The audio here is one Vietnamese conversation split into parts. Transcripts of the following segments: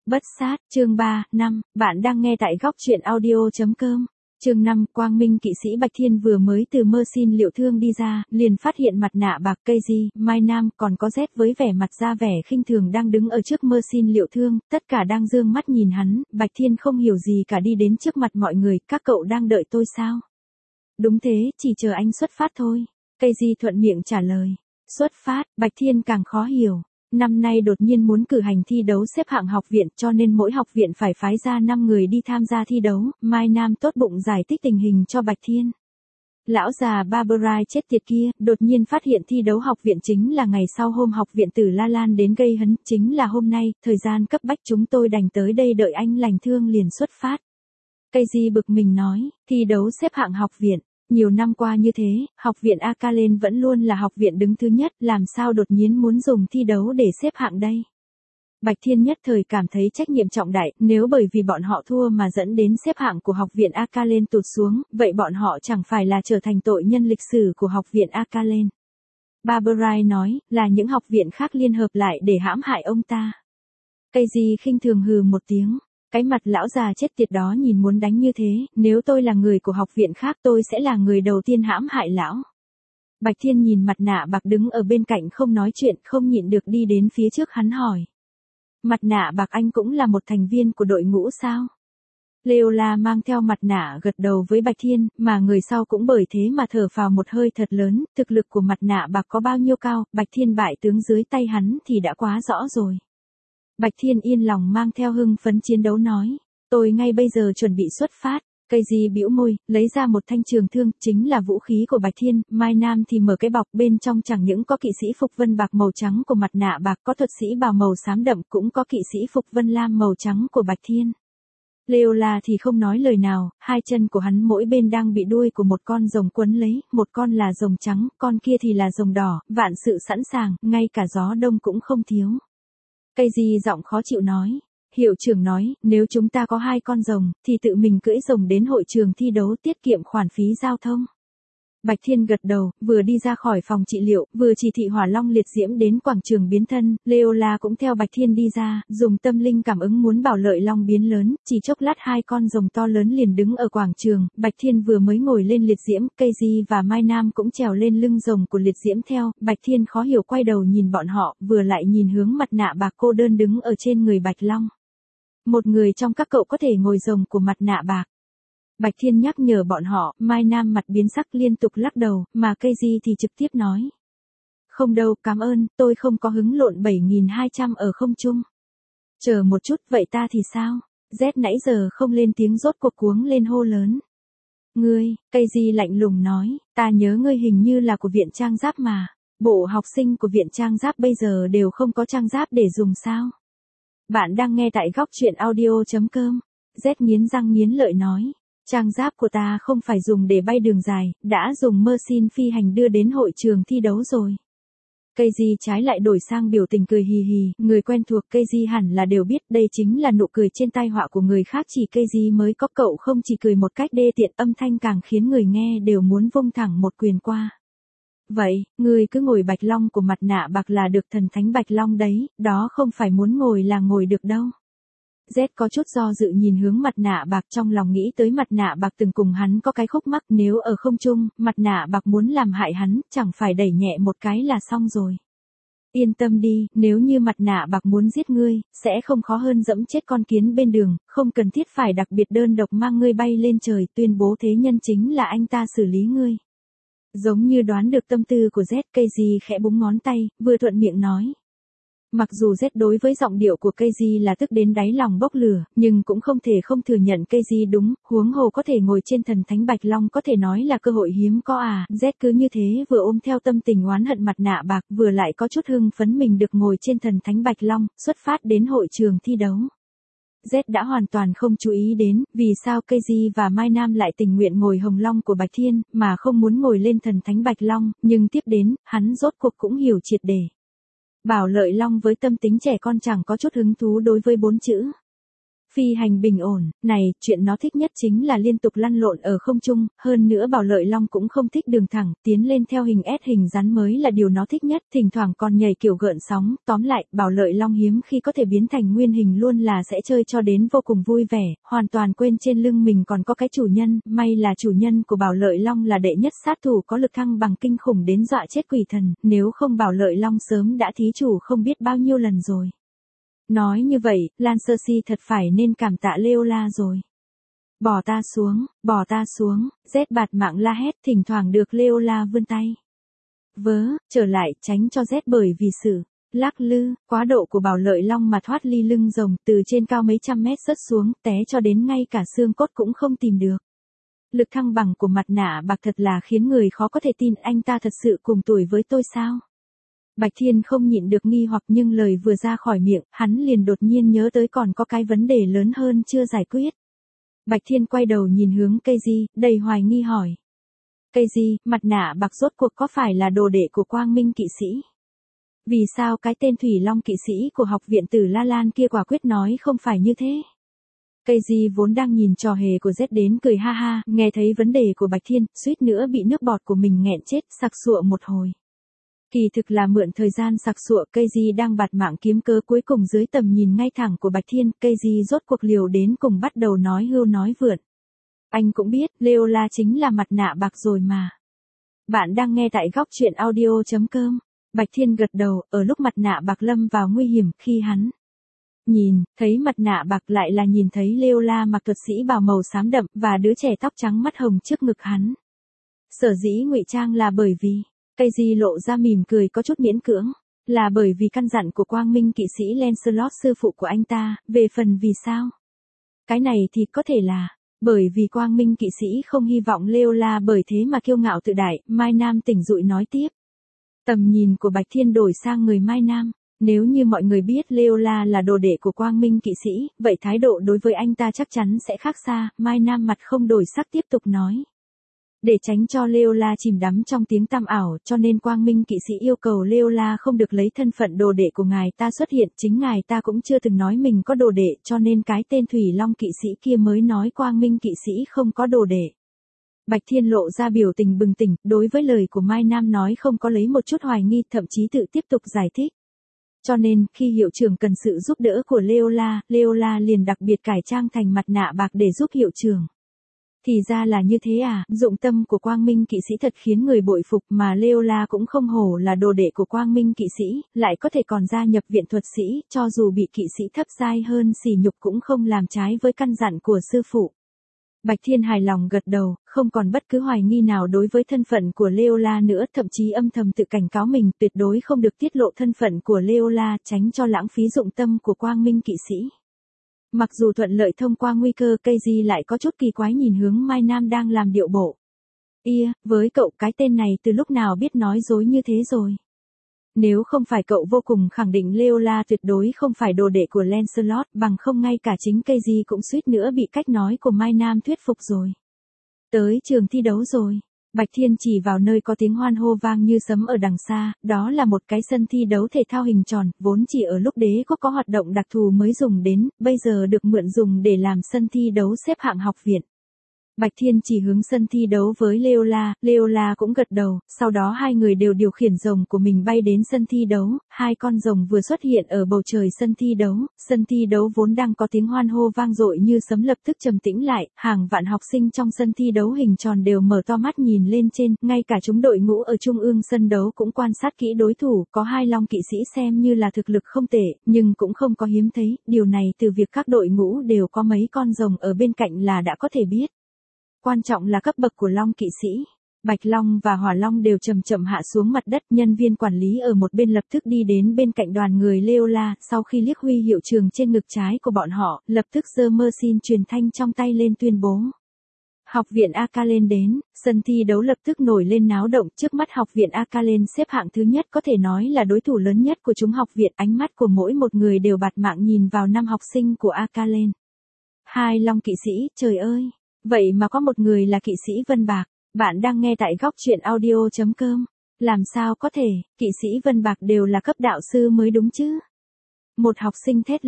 Bất sát, chương 3, 5, bạn đang nghe tại góc truyện audio.com. Chương 5, Quang Minh kỵ sĩ Bạch Thiên vừa mới từ mơ xin liệu thương đi ra, liền phát hiện mặt nạ bạc Keiji, Mai Nam còn có Z với vẻ mặt ra vẻ khinh thường đang đứng ở trước mơ xin liệu thương, tất cả đang dương mắt nhìn hắn. Bạch Thiên không hiểu gì cả đi đến trước mặt mọi người, các cậu đang đợi tôi sao? Đúng thế, chỉ chờ anh xuất phát thôi. Keiji thuận miệng trả lời. Xuất phát, Bạch Thiên càng khó hiểu. Năm nay đột nhiên muốn cử hành thi đấu xếp hạng học viện cho nên mỗi học viện phải phái ra 5 người đi tham gia thi đấu, Mai Nam tốt bụng giải thích tình hình cho Bạch Thiên. Lão già Barbara chết tiệt kia, đột nhiên phát hiện thi đấu học viện chính là ngày sau hôm học viện Tử La Lan đến gây hấn, chính là hôm nay, thời gian cấp bách chúng tôi đành tới đây đợi anh lành thương liền xuất phát. Keiji bực mình nói, thi đấu xếp hạng học viện. Nhiều năm qua như thế, học viện Akalen vẫn luôn là học viện đứng thứ nhất, làm sao đột nhiên muốn dùng thi đấu để xếp hạng đây? Bạch Thiên nhất thời cảm thấy trách nhiệm trọng đại, nếu bởi vì bọn họ thua mà dẫn đến xếp hạng của học viện Akalen tụt xuống, vậy bọn họ chẳng phải là trở thành tội nhân lịch sử của học viện Akalen. Barbara nói, là những học viện khác liên hợp lại để hãm hại ông ta. Keiji khinh thường hừ một tiếng. Cái mặt lão già chết tiệt đó nhìn muốn đánh như thế, nếu tôi là người của học viện khác tôi sẽ là người đầu tiên hãm hại lão. Bạch Thiên nhìn mặt nạ bạc đứng ở bên cạnh không nói chuyện, không nhịn được đi đến phía trước hắn hỏi. Mặt nạ bạc anh cũng là một thành viên của đội ngũ sao? Leola mang theo mặt nạ gật đầu với Bạch Thiên, mà người sau cũng bởi thế mà thở phào một hơi thật lớn, thực lực của mặt nạ bạc có bao nhiêu cao, Bạch Thiên bại tướng dưới tay hắn thì đã quá rõ rồi. Bạch Thiên yên lòng mang theo hưng phấn chiến đấu nói, tôi ngay bây giờ chuẩn bị xuất phát. Keiji bĩu môi, lấy ra một thanh trường thương, chính là vũ khí của Bạch Thiên. Mai Nam thì mở cái bọc, bên trong chẳng những có kỵ sĩ phục vân bạc màu trắng của mặt nạ bạc, có thuật sĩ bào màu xám đậm, cũng có kỵ sĩ phục vân lam màu trắng của Bạch Thiên. Leola thì không nói lời nào, hai chân của hắn mỗi bên đang bị đuôi của một con rồng quấn lấy, một con là rồng trắng, con kia thì là rồng đỏ, vạn sự sẵn sàng, ngay cả gió đông cũng không thiếu. Keiji giọng khó chịu nói, hiệu trưởng nói, nếu chúng ta có 2 con rồng, thì tự mình cưỡi rồng đến hội trường thi đấu tiết kiệm khoản phí giao thông. Bạch Thiên gật đầu, vừa đi ra khỏi phòng trị liệu, vừa chỉ thị hỏa long liệt diễm đến quảng trường biến thân, Leola cũng theo Bạch Thiên đi ra, dùng tâm linh cảm ứng muốn bảo lợi long biến lớn, chỉ chốc lát 2 con rồng to lớn liền đứng ở quảng trường, Bạch Thiên vừa mới ngồi lên liệt diễm, Keiji và Mai Nam cũng trèo lên lưng rồng của liệt diễm theo, Bạch Thiên khó hiểu quay đầu nhìn bọn họ, vừa lại nhìn hướng mặt nạ bạc cô đơn đứng ở trên người Bạch Long. Một người trong các cậu có thể ngồi rồng của mặt nạ bạc. Bạch Thiên nhắc nhở bọn họ, Mai Nam mặt biến sắc liên tục lắc đầu, mà Keiji thì trực tiếp nói. Không đâu, cảm ơn, tôi không có hứng lộn 7.200 ở không trung. Chờ một chút, vậy ta thì sao? Z nãy giờ không lên tiếng rốt cuộc cuống lên hô lớn. Ngươi, Keiji lạnh lùng nói, ta nhớ ngươi hình như là của viện trang giáp mà. Bộ học sinh của viện trang giáp bây giờ đều không có trang giáp để dùng sao? Bạn đang nghe tại góc truyện audio.com. Z nghiến răng nghiến lợi nói. Trang giáp của ta không phải dùng để bay đường dài, đã dùng mơ xin phi hành đưa đến hội trường thi đấu rồi. Keiji trái lại đổi sang biểu tình cười hì hì, người quen thuộc Keiji hẳn là đều biết đây chính là nụ cười trên tai họa của người khác, chỉ Keiji mới có, cậu không chỉ cười một cách đê tiện, âm thanh càng khiến người nghe đều muốn vung thẳng một quyền qua. Vậy, ngươi cứ ngồi Bạch Long của mặt nạ bạc là được, thần thánh Bạch Long đấy, đó không phải muốn ngồi là ngồi được đâu. Z có chút do dự nhìn hướng mặt nạ bạc, trong lòng nghĩ tới mặt nạ bạc từng cùng hắn có cái khúc mắc, nếu ở không trung, mặt nạ bạc muốn làm hại hắn, chẳng phải đẩy nhẹ một cái là xong rồi. Yên tâm đi, nếu như mặt nạ bạc muốn giết ngươi, sẽ không khó hơn dẫm chết con kiến bên đường, không cần thiết phải đặc biệt đơn độc mang ngươi bay lên trời, tuyên bố thế nhân chính là anh ta xử lý ngươi. Giống như đoán được tâm tư của Z, Keiji khẽ búng ngón tay, vừa thuận miệng nói. Mặc dù Z đối với giọng điệu của Keiji là tức đến đáy lòng bốc lửa, nhưng cũng không thể không thừa nhận Keiji đúng, huống hồ có thể ngồi trên thần thánh Bạch Long có thể nói là cơ hội hiếm có à. Z cứ như thế vừa ôm theo tâm tình oán hận mặt nạ bạc, vừa lại có chút hưng phấn mình được ngồi trên thần thánh Bạch Long, xuất phát đến hội trường thi đấu. Z đã hoàn toàn không chú ý đến, vì sao Keiji và Mai Nam lại tình nguyện ngồi hồng long của Bạch Thiên, mà không muốn ngồi lên thần thánh Bạch Long, nhưng tiếp đến, hắn rốt cuộc cũng hiểu triệt để. Bảo Lợi Long với tâm tính trẻ con chẳng có chút hứng thú đối với 4 chữ Phi hành bình ổn, này, chuyện nó thích nhất chính là liên tục lăn lộn ở không trung, hơn nữa Bảo Lợi Long cũng không thích đường thẳng, tiến lên theo hình S hình rắn mới là điều nó thích nhất, thỉnh thoảng còn nhảy kiểu gợn sóng, tóm lại, Bảo Lợi Long hiếm khi có thể biến thành nguyên hình luôn là sẽ chơi cho đến vô cùng vui vẻ, hoàn toàn quên trên lưng mình còn có cái chủ nhân, may là chủ nhân của Bảo Lợi Long là đệ nhất sát thủ có lực thăng bằng kinh khủng đến dọa chết quỷ thần, nếu không Bảo Lợi Long sớm đã thí chủ không biết bao nhiêu lần rồi. Nói như vậy, Lan Cersei thật phải nên cảm tạ Leola rồi. Bỏ ta xuống, Z bạt mạng la hét thỉnh thoảng được Leola vươn tay. Vớ, trở lại tránh cho Z bởi vì sự lắc lư, quá độ của Bảo Lợi Long mà thoát ly lưng rồng từ trên cao mấy trăm mét rớt xuống, té cho đến ngay cả xương cốt cũng không tìm được. Lực thăng bằng của mặt nạ bạc thật là khiến người khó có thể tin anh ta thật sự cùng tuổi với tôi sao? Bạch Thiên không nhịn được nghi hoặc nhưng lời vừa ra khỏi miệng, hắn liền đột nhiên nhớ tới còn có cái vấn đề lớn hơn chưa giải quyết. Bạch Thiên quay đầu nhìn hướng Keiji, đầy hoài nghi hỏi. Keiji, mặt nạ bạc rốt cuộc có phải là đồ đệ của Quang Minh kỵ sĩ? Vì sao cái tên Thủy Long kỵ sĩ của học viện Tử La Lan kia quả quyết nói không phải như thế? Keiji vốn đang nhìn trò hề của Z đến cười ha ha, nghe thấy vấn đề của Bạch Thiên, suýt nữa bị nước bọt của mình nghẹn chết, sặc sụa một hồi. Kỳ thực là mượn thời gian sặc sụa, Keiji đang bạt mạng kiếm cớ cuối cùng dưới tầm nhìn ngay thẳng của Bạch Thiên, Keiji rốt cuộc liều đến cùng bắt đầu nói hưu nói vượn. Anh cũng biết, Leola chính là mặt nạ bạc rồi mà. Bạn đang nghe tại góc truyện audio.com. Bạch Thiên gật đầu, ở lúc mặt nạ bạc lâm vào nguy hiểm, khi hắn nhìn, thấy mặt nạ bạc lại là nhìn thấy Leola mặc thuật sĩ bào màu xám đậm, và đứa trẻ tóc trắng mắt hồng trước ngực hắn. Sở dĩ ngụy trang là bởi vì, Keiji lộ ra mỉm cười có chút miễn cưỡng, là bởi vì căn dặn của Quang Minh kỵ sĩ Lancelot sư phụ của anh ta, về phần vì sao? Cái này thì có thể là, bởi vì Quang Minh kỵ sĩ không hy vọng Leola bởi thế mà kiêu ngạo tự đại, Mai Nam tỉnh dụi nói tiếp. Tầm nhìn của Bạch Thiên đổi sang người Mai Nam. Nếu như mọi người biết Leola là đồ đệ của Quang Minh kỵ sĩ, vậy thái độ đối với anh ta chắc chắn sẽ khác xa, Mai Nam mặt không đổi sắc tiếp tục nói. Để tránh cho Leola chìm đắm trong tiếng tăm ảo, cho nên Quang Minh kỵ sĩ yêu cầu Leola không được lấy thân phận đồ đệ của ngài ta xuất hiện, chính ngài ta cũng chưa từng nói mình có đồ đệ, cho nên cái tên Thủy Long kỵ sĩ kia mới nói Quang Minh kỵ sĩ không có đồ đệ. Bạch Thiên lộ ra biểu tình bừng tỉnh, đối với lời của Mai Nam nói không có lấy một chút hoài nghi, thậm chí tự tiếp tục giải thích. Cho nên, khi hiệu trưởng cần sự giúp đỡ của Leola liền đặc biệt cải trang thành mặt nạ bạc để giúp hiệu trưởng. Thì ra là như thế à, dụng tâm của Quang Minh kỵ sĩ thật khiến người bội phục, mà Leola cũng không hổ là đồ đệ của Quang Minh kỵ sĩ, lại có thể còn gia nhập viện thuật sĩ, cho dù bị kỵ sĩ thấp giai hơn sỉ nhục cũng không làm trái với căn dặn của sư phụ. Bạch Thiên hài lòng gật đầu, không còn bất cứ hoài nghi nào đối với thân phận của Leola nữa, thậm chí âm thầm tự cảnh cáo mình tuyệt đối không được tiết lộ thân phận của Leola, tránh cho lãng phí dụng tâm của Quang Minh kỵ sĩ. Mặc dù thuận lợi thông qua nguy cơ, Keiji lại có chút kỳ quái nhìn hướng Mai Nam đang làm điệu bộ. Với cậu cái tên này từ lúc nào biết nói dối như thế rồi? Nếu không phải cậu vô cùng khẳng định Leola tuyệt đối không phải đồ đệ của Lancelot, bằng không ngay cả chính Keiji cũng suýt nữa bị cách nói của Mai Nam thuyết phục rồi. Tới trường thi đấu rồi. Bạch Thiên chỉ vào nơi có tiếng hoan hô vang như sấm ở đằng xa, đó là một cái sân thi đấu thể thao hình tròn, vốn chỉ ở lúc Đế Quốc có hoạt động đặc thù mới dùng đến, bây giờ được mượn dùng để làm sân thi đấu xếp hạng học viện. Bạch Thiên chỉ hướng sân thi đấu với Leola cũng gật đầu, sau đó hai người đều điều khiển rồng của mình bay đến sân thi đấu, hai con rồng vừa xuất hiện ở bầu trời sân thi đấu vốn đang có tiếng hoan hô vang dội như sấm lập tức trầm tĩnh lại, hàng vạn học sinh trong sân thi đấu hình tròn đều mở to mắt nhìn lên trên, ngay cả chúng đội ngũ ở trung ương sân đấu cũng quan sát kỹ đối thủ, có hai long kỵ sĩ xem như là thực lực không tệ, nhưng cũng không có hiếm thấy, điều này từ việc các đội ngũ đều có mấy con rồng ở bên cạnh là đã có thể biết. Quan trọng là cấp bậc của Long kỵ sĩ. Bạch Long và Hỏa Long đều chậm chậm hạ xuống mặt đất, nhân viên quản lý ở một bên lập tức đi đến bên cạnh đoàn người Leola, sau khi liếc huy hiệu trường trên ngực trái của bọn họ, lập tức giơ mơ xin truyền thanh trong tay lên tuyên bố. Học viện Akalen đến, sân thi đấu lập tức nổi lên náo động, trước mắt học viện Akalen xếp hạng thứ nhất có thể nói là đối thủ lớn nhất của chúng học viện, ánh mắt của mỗi một người đều bạt mạng nhìn vào năm học sinh của Akalen. Hai Long kỵ sĩ, trời ơi! Vậy mà có một người là kỵ sĩ Vân Bạc, bạn đang nghe tại góc truyện audio.com. Làm sao có thể, kỵ sĩ Vân Bạc đều là cấp đạo sư mới đúng chứ? Một học sinh thét lên,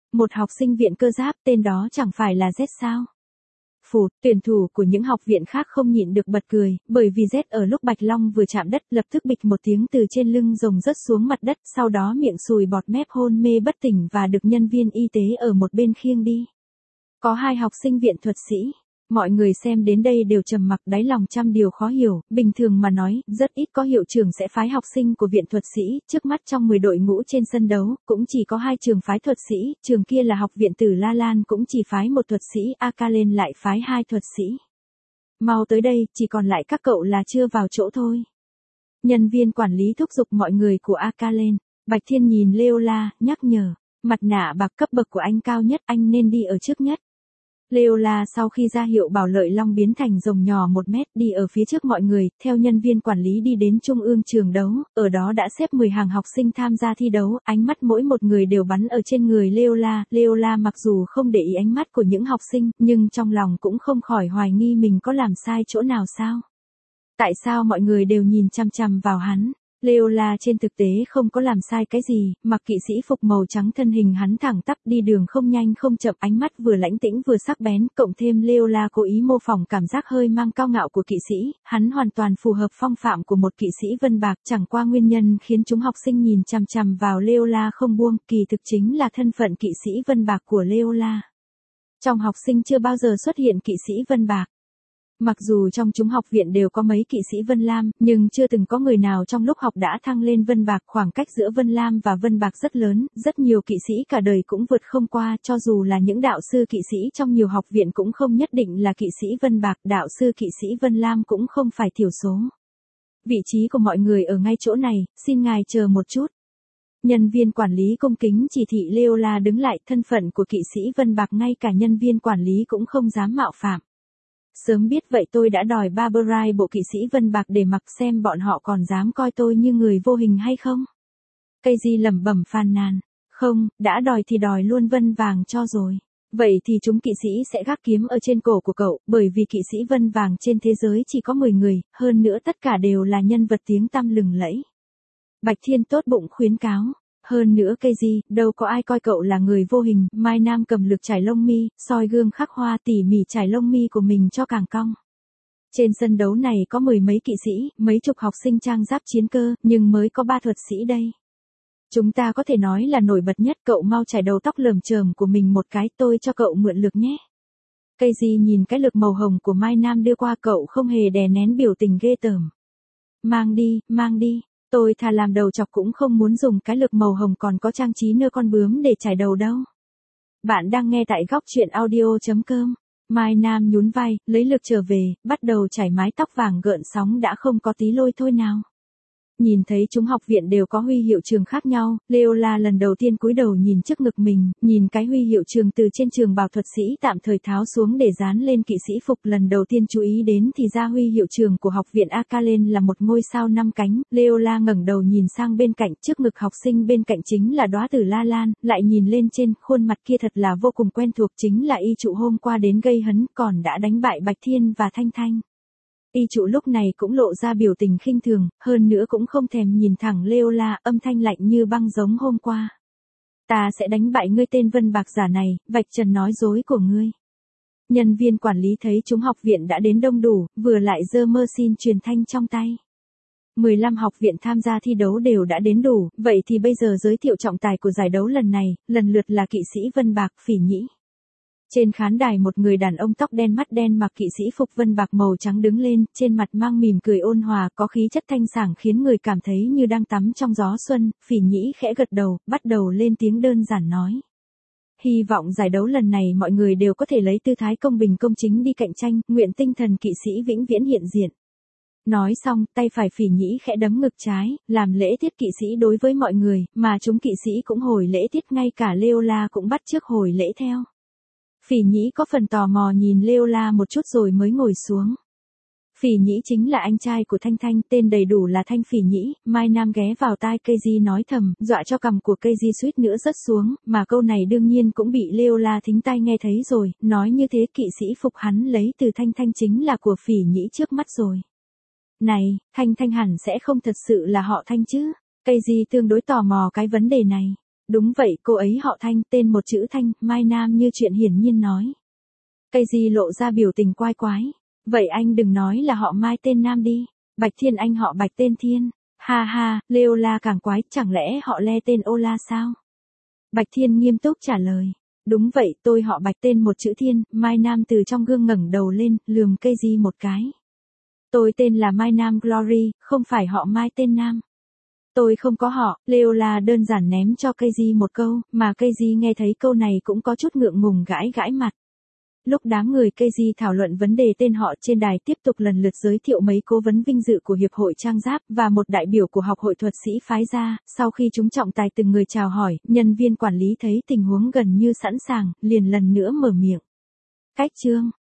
Một học sinh viện cơ giáp tên đó chẳng phải là Z sao? Phụt, tuyển thủ của những học viện khác không nhịn được bật cười, bởi vì Z ở lúc Bạch Long vừa chạm đất lập tức bịch một tiếng từ trên lưng rồng rớt xuống mặt đất, sau đó miệng sùi bọt mép hôn mê bất tỉnh và được nhân viên y tế ở một bên khiêng đi. Có 2 học sinh viện thuật sĩ. Mọi người xem đến đây đều trầm mặc, đáy lòng trăm điều khó hiểu, bình thường mà nói, rất ít có hiệu trưởng sẽ phái học sinh của viện thuật sĩ, trước mắt trong 10 đội ngũ trên sân đấu, cũng chỉ có 2 trường phái thuật sĩ, trường kia là học viện Tử La Lan cũng chỉ phái một thuật sĩ, Akalen lại phái 2 thuật sĩ. Mau tới đây, chỉ còn lại các cậu là chưa vào chỗ thôi. Nhân viên quản lý thúc giục mọi người của Akalen. Bạch Thiên nhìn Leola, nhắc nhở, mặt nạ bạc cấp bậc của anh cao nhất, anh nên đi ở trước nhất. Leola sau khi ra hiệu bảo Lợi Long biến thành rồng nhỏ 1 mét đi ở phía trước mọi người, theo nhân viên quản lý đi đến trung ương trường đấu, ở đó đã xếp 10 hàng học sinh tham gia thi đấu, ánh mắt mỗi một người đều bắn ở trên người Leola. Leola mặc dù không để ý ánh mắt của những học sinh, nhưng trong lòng cũng không khỏi hoài nghi mình có làm sai chỗ nào sao? Tại sao mọi người đều nhìn chằm chằm vào hắn? Leola trên thực tế không có làm sai cái gì, mặc kỵ sĩ phục màu trắng, thân hình hắn thẳng tắp đi đường không nhanh không chậm, ánh mắt vừa lãnh tĩnh vừa sắc bén, cộng thêm Leola cố ý mô phỏng cảm giác hơi mang cao ngạo của kỵ sĩ, hắn hoàn toàn phù hợp phong phạm của một kỵ sĩ vân bạc, chẳng qua nguyên nhân khiến chúng học sinh nhìn chằm chằm vào Leola không buông, kỳ thực chính là thân phận kỵ sĩ vân bạc của Leola. Trong học sinh chưa bao giờ xuất hiện kỵ sĩ vân bạc. Mặc dù trong chúng học viện đều có mấy kỵ sĩ Vân Lam, nhưng chưa từng có người nào trong lúc học đã thăng lên Vân Bạc, khoảng cách giữa Vân Lam và Vân Bạc rất lớn, rất nhiều kỵ sĩ cả đời cũng vượt không qua, cho dù là những đạo sư kỵ sĩ trong nhiều học viện cũng không nhất định là kỵ sĩ Vân Bạc, đạo sư kỵ sĩ Vân Lam cũng không phải thiểu số. Vị trí của mọi người ở ngay chỗ này, xin ngài chờ một chút. Nhân viên quản lý cung kính chỉ thị Leola đứng lại, thân phận của kỵ sĩ Vân Bạc ngay cả nhân viên quản lý cũng không dám mạo phạm. Sớm biết vậy tôi đã đòi Barbarai bộ kỵ sĩ Vân Bạc để mặc xem bọn họ còn dám coi tôi như người vô hình hay không. Casey lẩm bẩm phàn nàn. Không, đã đòi thì đòi luôn Vân Vàng cho rồi. Vậy thì chúng kỵ sĩ sẽ gác kiếm ở trên cổ của cậu, bởi vì kỵ sĩ Vân Vàng trên thế giới chỉ có 10 người, hơn nữa tất cả đều là nhân vật tiếng tăm lừng lẫy. Bạch Thiên tốt bụng khuyến cáo. Hơn nữa Casey, đâu có ai coi cậu là người vô hình. Mai Nam cầm lược chải lông mi, soi gương khắc hoa tỉ mỉ chải lông mi của mình cho càng cong. Trên sân đấu này có 10 mấy kỵ sĩ, mấy chục học sinh trang giáp chiến cơ, nhưng mới có 3 thuật sĩ đây. Chúng ta có thể nói là nổi bật nhất, cậu mau chải đầu tóc lởm chởm của mình một cái, tôi cho cậu mượn lược nhé. Casey nhìn cái lược màu hồng của Mai Nam đưa qua, cậu không hề đè nén biểu tình ghê tởm. Mang đi, mang đi. Tôi thà làm đầu chọc cũng không muốn dùng cái lược màu hồng còn có trang trí nơ con bướm để chải đầu đâu. Bạn đang nghe tại góc truyện audio.com. Mai Nam nhún vai, lấy lược trở về, bắt đầu chải mái tóc vàng gợn sóng đã không có tí lôi thôi nào. Nhìn thấy chúng học viện đều có huy hiệu trường khác nhau, Leola lần đầu tiên cúi đầu nhìn trước ngực mình, nhìn cái huy hiệu trường từ trên trường bào thuật sĩ tạm thời tháo xuống để dán lên kỵ sĩ phục, lần đầu tiên chú ý đến thì ra huy hiệu trường của học viện Akalen là một ngôi sao 5 cánh. Leola ngẩng đầu nhìn sang bên cạnh, trước ngực học sinh bên cạnh chính là đóa tử La Lan, lại nhìn lên trên, khuôn mặt kia thật là vô cùng quen thuộc, chính là y trụ hôm qua đến gây hấn, còn đã đánh bại Bạch Thiên và Thanh Thanh. Y trụ lúc này cũng lộ ra biểu tình khinh thường, hơn nữa cũng không thèm nhìn thẳng Leola, âm thanh lạnh như băng giống hôm qua. Ta sẽ đánh bại ngươi tên Vân Bạc giả này, vạch trần nói dối của ngươi. Nhân viên quản lý thấy chúng học viện đã đến đông đủ, vừa lại giơ mơ xin truyền thanh trong tay. 15 học viện tham gia thi đấu đều đã đến đủ, vậy thì bây giờ giới thiệu trọng tài của giải đấu lần này, lần lượt là kỵ sĩ Vân Bạc, Phỉ Nhĩ. Trên khán đài một người đàn ông tóc đen mắt đen mặc kỵ sĩ phục Vân Bạc màu trắng đứng lên, trên mặt mang mỉm cười ôn hòa, có khí chất thanh sảng khiến người cảm thấy như đang tắm trong gió xuân. Phỉ Nhĩ khẽ gật đầu, bắt đầu lên tiếng đơn giản nói. Hy vọng giải đấu lần này mọi người đều có thể lấy tư thái công bình công chính đi cạnh tranh, nguyện tinh thần kỵ sĩ vĩnh viễn hiện diện. Nói xong, tay phải Phỉ Nhĩ khẽ đấm ngực trái, làm lễ tiết kỵ sĩ đối với mọi người, mà chúng kỵ sĩ cũng hồi lễ tiết, ngay cả Leola cũng bắt chước hồi lễ theo. Phỉ Nhĩ có phần tò mò nhìn Leola một chút rồi mới ngồi xuống. Phỉ Nhĩ chính là anh trai của Thanh Thanh, tên đầy đủ là Thanh Phỉ Nhĩ. Mai Nam ghé vào tai Casey nói thầm, dọa cho cằm của Casey suýt nữa rớt xuống, mà câu này đương nhiên cũng bị Leola thính tai nghe thấy rồi, nói như thế kỵ sĩ phục hắn lấy từ Thanh Thanh chính là của Phỉ Nhĩ trước mắt rồi. Này, Thanh Thanh hẳn sẽ không thật sự là họ Thanh chứ? Casey tương đối tò mò cái vấn đề này. Đúng vậy, cô ấy họ Thanh, tên một chữ Thanh, Mai Nam như chuyện hiển nhiên nói. Casey lộ ra biểu tình quái quái. Vậy anh đừng nói là họ Mai tên Nam đi. Bạch Thiên anh họ Bạch tên Thiên. Ha ha, Leola càng quái, chẳng lẽ họ Le tên Ola sao? Bạch Thiên nghiêm túc trả lời. Đúng vậy, tôi họ Bạch tên một chữ Thiên. Mai Nam từ trong gương ngẩng đầu lên, lườm Casey một cái. Tôi tên là Mai Nam Glory, không phải họ Mai tên Nam. Tôi không có họ, Leola đơn giản ném cho Casey một câu, mà Casey nghe thấy câu này cũng có chút ngượng ngùng gãi gãi mặt. Lúc đám người Casey thảo luận vấn đề tên họ trên đài tiếp tục lần lượt giới thiệu mấy cố vấn vinh dự của Hiệp hội Trang Giáp và một đại biểu của học hội thuật sĩ phái ra, sau khi chúng trọng tài từng người chào hỏi, nhân viên quản lý thấy tình huống gần như sẵn sàng, liền lần nữa mở miệng. Cách chương